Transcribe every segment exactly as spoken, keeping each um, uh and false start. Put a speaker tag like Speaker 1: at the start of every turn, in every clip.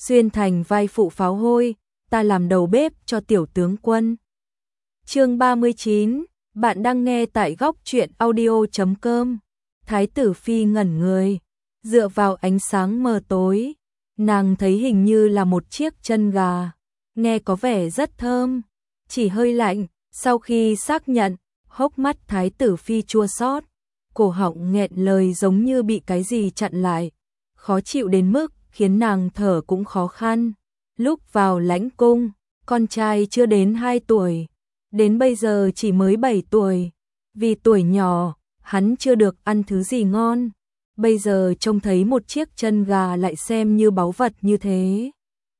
Speaker 1: xuyên thành vai phụ pháo hôi, ta làm đầu bếp cho tiểu tướng quân. Chương ba mươi chín, bạn đang nghe tại góc truyện audio chấm com. Thái tử phi ngẩn người, dựa vào ánh sáng mờ tối, nàng thấy hình như là một chiếc chân gà, nghe có vẻ rất thơm, chỉ hơi lạnh. Sau khi xác nhận, hốc mắt thái tử phi chua xót, cổ họng nghẹn lời giống như bị cái gì chặn lại, khó chịu đến mức khiến nàng thở cũng khó khăn. Lúc vào lãnh cung, con trai chưa đến hai tuổi, đến bây giờ chỉ mới bảy tuổi. Vì tuổi nhỏ, hắn chưa được ăn thứ gì ngon, bây giờ trông thấy một chiếc chân gà lại xem như báu vật như thế.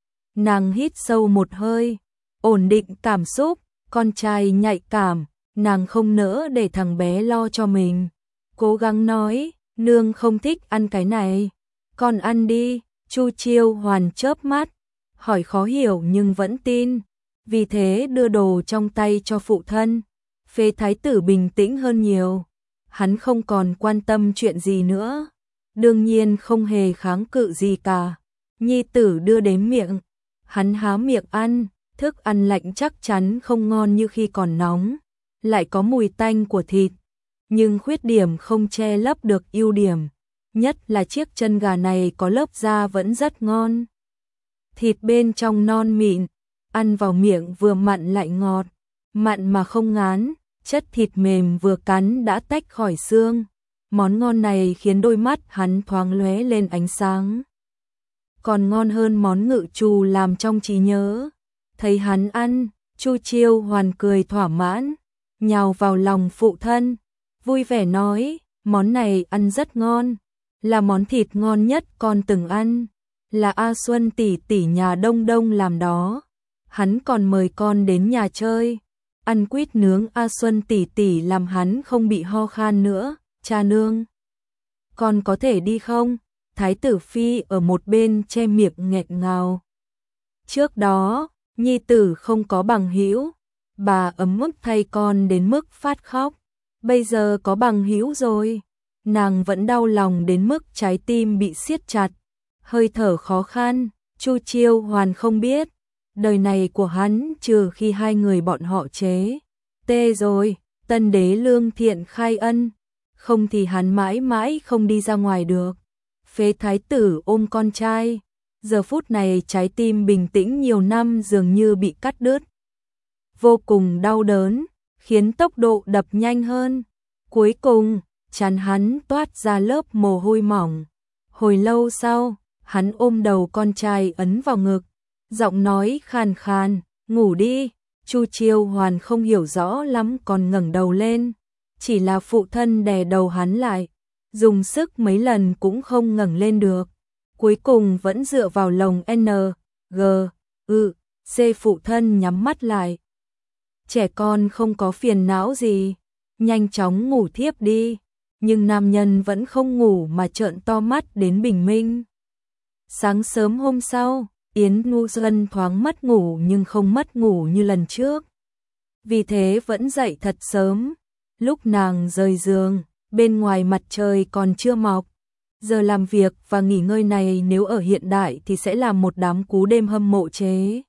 Speaker 1: Nàng hít sâu một hơi, ổn định cảm xúc, con trai nhạy cảm, nàng không nỡ để thằng bé lo cho mình. Cố gắng nói, nương không thích ăn cái này, con ăn đi. Chu Chiêu Hoàn chớp mắt, hỏi khó hiểu nhưng vẫn tin, vì thế đưa đồ trong tay cho phụ thân. Phế thái tử bình tĩnh hơn nhiều, hắn không còn quan tâm chuyện gì nữa, đương nhiên không hề kháng cự gì cả. Nhi tử đưa đến miệng, hắn há miệng ăn, thức ăn lạnh chắc chắn không ngon như khi còn nóng, lại có mùi tanh của thịt, nhưng khuyết điểm không che lấp được ưu điểm. Nhất là chiếc chân gà này có lớp da vẫn rất ngon. Thịt bên trong non mịn, ăn vào miệng vừa mặn lại ngọt, mặn mà không ngán, chất thịt mềm vừa cắn đã tách khỏi xương. Món ngon này khiến đôi mắt hắn thoáng lóe lên ánh sáng. Còn ngon hơn món ngự trù làm trong trí nhớ. Thấy hắn ăn, Chu Chiêu Hoàn cười thỏa mãn, nhào vào lòng phụ thân, vui vẻ nói, món này ăn rất ngon, là món thịt ngon nhất con từng ăn, là A Xuân tỷ tỷ nhà Đông Đông làm đó. Hắn còn mời con đến nhà chơi, ăn quýt nướng A Xuân tỷ tỷ làm hắn không bị ho khan nữa. Cha nương, con có thể đi không? Thái tử phi ở một bên che miệng nghẹn ngào. Trước đó, nhi tử không có bằng hữu, bà ấm ức thay con đến mức phát khóc. Bây giờ có bằng hữu rồi, nàng vẫn đau lòng đến mức trái tim bị siết chặt, hơi thở khó khăn. Chu Chiêu Hoàn không biết, đời này của hắn trừ khi hai người bọn họ chế tê rồi, tân đế lương thiện khai ân, không thì hắn mãi mãi không đi ra ngoài được. Phế thái tử ôm con trai, giờ phút này trái tim bình tĩnh nhiều năm dường như bị cắt đứt, vô cùng đau đớn, khiến tốc độ đập nhanh hơn. Cuối cùng, trán hắn toát ra lớp mồ hôi mỏng. Hồi lâu sau, hắn ôm đầu con trai ấn vào ngực, giọng nói khàn khàn, ngủ đi. Chu Chiêu Hoàn không hiểu rõ lắm còn ngẩng đầu lên, chỉ là phụ thân đè đầu hắn lại, dùng sức mấy lần cũng không ngẩng lên được. Cuối cùng vẫn dựa vào lồng N, G, ư, C. Phụ thân nhắm mắt lại. Trẻ con không có phiền não gì, nhanh chóng ngủ thiếp đi. Nhưng nam nhân vẫn không ngủ mà trợn to mắt đến bình minh. Sáng sớm hôm sau, Yến Nhu Xuân thoáng mất ngủ nhưng không mất ngủ như lần trước, vì thế vẫn dậy thật sớm. Lúc nàng rời giường, bên ngoài mặt trời còn chưa mọc. Giờ làm việc và nghỉ ngơi này nếu ở hiện đại thì sẽ là một đám cú đêm hâm mộ chế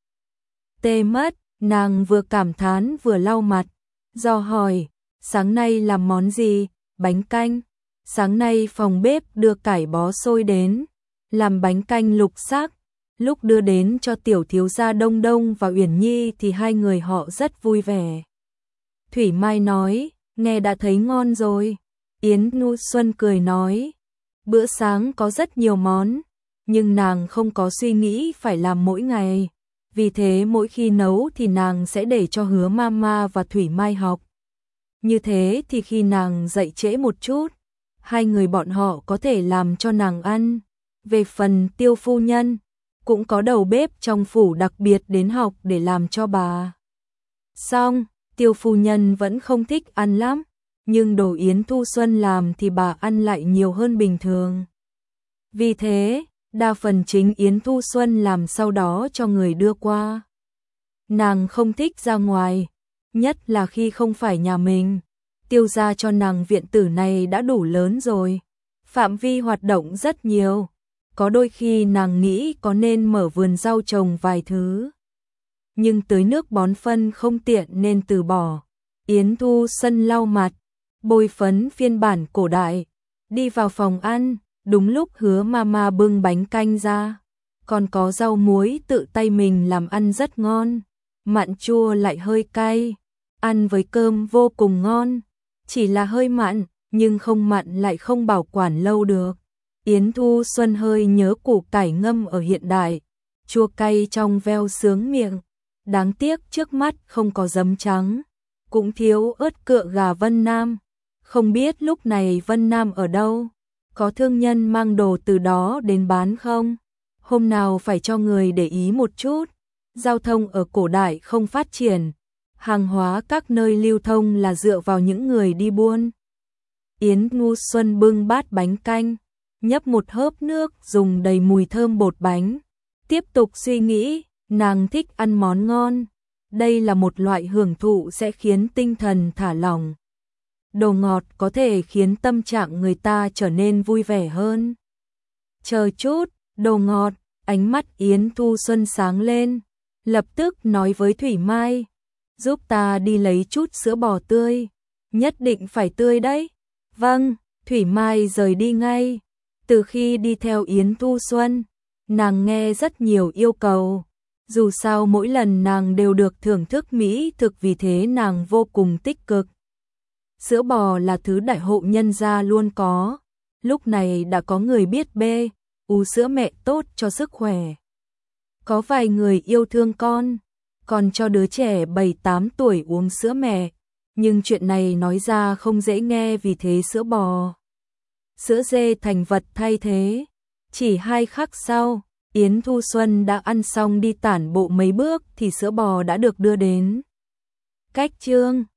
Speaker 1: tê mất. Nàng vừa cảm thán vừa lau mặt, do hỏi, sáng nay làm món gì? Bánh canh. Sáng nay phòng bếp đưa cải bó xôi đến, làm bánh canh lục sắc. Lúc đưa đến cho tiểu thiếu gia Đông Đông và Uyển Nhi thì hai người họ rất vui vẻ. Thủy Mai nói, nghe đã thấy ngon rồi. Yến Nhu Xuân cười nói, bữa sáng có rất nhiều món, nhưng nàng không có suy nghĩ phải làm mỗi ngày. Vì thế mỗi khi nấu thì nàng sẽ để cho Hứa Mama và Thủy Mai học. Như thế thì khi nàng dậy trễ một chút, hai người bọn họ có thể làm cho nàng ăn. Về phần Tiêu phu nhân, cũng có đầu bếp trong phủ đặc biệt đến học để làm cho bà. Xong, Tiêu phu nhân vẫn không thích ăn lắm, nhưng đồ Yến Thu Xuân làm thì bà ăn lại nhiều hơn bình thường. Vì thế, đa phần chính Yến Thu Xuân làm sau đó cho người đưa qua. Nàng không thích ra ngoài, nhất là khi không phải nhà mình. Tiêu gia cho nàng viện tử này đã đủ lớn rồi, phạm vi hoạt động rất nhiều, có đôi khi nàng nghĩ có nên mở vườn rau trồng vài thứ. Nhưng tưới nước bón phân không tiện nên từ bỏ. Yến Thu Xuân lau mặt, bôi phấn phiên bản cổ đại, đi vào phòng ăn, đúng lúc Hứa Mama bưng bánh canh ra. Còn có rau muối tự tay mình làm ăn rất ngon, mặn chua lại hơi cay, ăn với cơm vô cùng ngon. Chỉ là hơi mặn, nhưng không mặn lại không bảo quản lâu được. Yến Thu Xuân hơi nhớ củ cải ngâm ở hiện đại, chua cay trong veo sướng miệng. Đáng tiếc trước mắt không có giấm trắng, cũng thiếu ớt cựa gà Vân Nam. Không biết lúc này Vân Nam ở đâu, có thương nhân mang đồ từ đó đến bán không? Hôm nào phải cho người để ý một chút. Giao thông ở cổ đại không phát triển, hàng hóa các nơi lưu thông là dựa vào những người đi buôn. Yến Thu Xuân bưng bát bánh canh, nhấp một hớp nước dùng đầy mùi thơm bột bánh. Tiếp tục suy nghĩ, nàng thích ăn món ngon. Đây là một loại hưởng thụ sẽ khiến tinh thần thả lỏng. Đồ ngọt có thể khiến tâm trạng người ta trở nên vui vẻ hơn. Chờ chút, đồ ngọt, ánh mắt Yến Thu Xuân sáng lên, lập tức nói với Thủy Mai, giúp ta đi lấy chút sữa bò tươi, nhất định phải tươi đấy. Vâng, Thủy Mai rời đi ngay. Từ khi đi theo Yến Thu Xuân, nàng nghe rất nhiều yêu cầu. Dù sao mỗi lần nàng đều được thưởng thức mỹ thực, vì thế nàng vô cùng tích cực. Sữa bò là thứ đại hộ nhân gia luôn có. Lúc này đã có người biết bê, u sữa mẹ tốt cho sức khỏe. Có vài người yêu thương con, còn cho đứa trẻ bảy tám tuổi uống sữa mẹ. Nhưng chuyện này nói ra không dễ nghe, vì thế sữa bò, sữa dê thành vật thay thế. Chỉ hai khắc sau, Yến Thu Xuân đã ăn xong, đi tản bộ mấy bước thì sữa bò đã được đưa đến. Cách chương